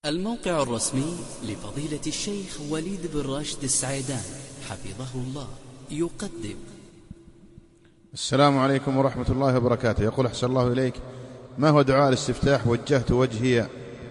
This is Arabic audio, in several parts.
الموقع الرسمي لفضيلة الشيخ وليد بن راشد السعيدان حفظه الله يقدم. السلام عليكم ورحمة الله وبركاته. يقول أحسن الله إليك، ما هو دعاء الاستفتاح وجهت وجهي؟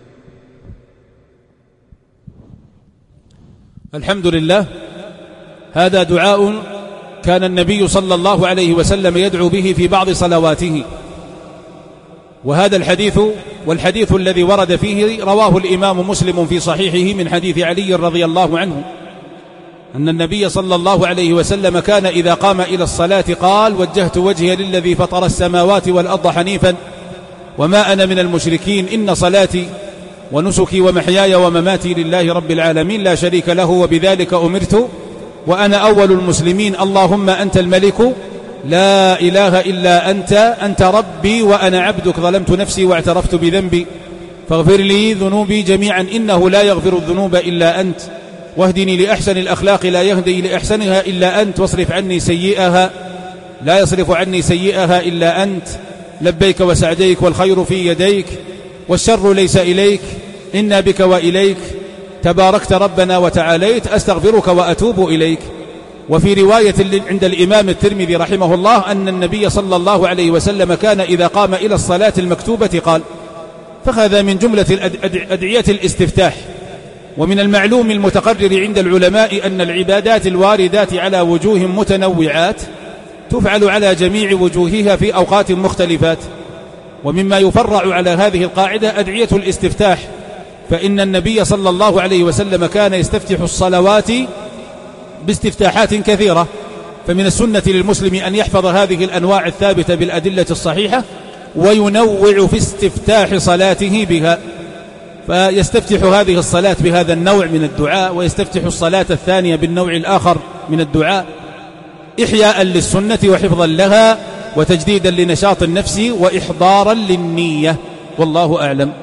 الحمد لله، هذا دعاء كان النبي صلى الله عليه وسلم يدعو به في بعض صلواته، وهذا والحديث الذي ورد فيه رواه الإمام مسلم في صحيحه من حديث علي رضي الله عنه أن النبي صلى الله عليه وسلم كان إذا قام إلى الصلاة قال: وجهت وجهي للذي فطر السماوات والأرض حنيفا وما أنا من المشركين، إن صلاتي ونسكي ومحياي ومماتي لله رب العالمين لا شريك له وبذلك أمرت وأنا أول المسلمين، اللهم أنت الملك لا إله إلا أنت ربي وأنا عبدك، ظلمت نفسي واعترفت بذنبي فاغفر لي ذنوبي جميعا إنه لا يغفر الذنوب إلا أنت، واهدني لأحسن الأخلاق لا يهدي لأحسنها إلا أنت، واصرف عني سيئها لا يصرف عني سيئها إلا أنت، لبيك وسعديك والخير في يديك والشر ليس إليك، إنا بك وإليك تباركت ربنا وتعاليت، أستغفرك وأتوب إليك. وفي رواية عند الإمام الترمذي رحمه الله أن النبي صلى الله عليه وسلم كان إذا قام إلى الصلاة المكتوبة قال، فهذا من جملة أدعية الاستفتاح. ومن المعلوم المتقرر عند العلماء أن العبادات الواردات على وجوه متنوعات تفعل على جميع وجوهها في أوقات مختلفات، ومما يفرع على هذه القاعدة أدعية الاستفتاح، فإن النبي صلى الله عليه وسلم كان يستفتح الصلوات باستفتاحات كثيرة، فمن السنة للمسلم أن يحفظ هذه الأنواع الثابتة بالأدلة الصحيحة وينوع في استفتاح صلاته بها، فيستفتح هذه الصلاة بهذا النوع من الدعاء، ويستفتح الصلاة الثانية بالنوع الآخر من الدعاء، إحياء للسنة وحفظا لها وتجديدا لنشاط النفس وإحضارا للنية، والله أعلم.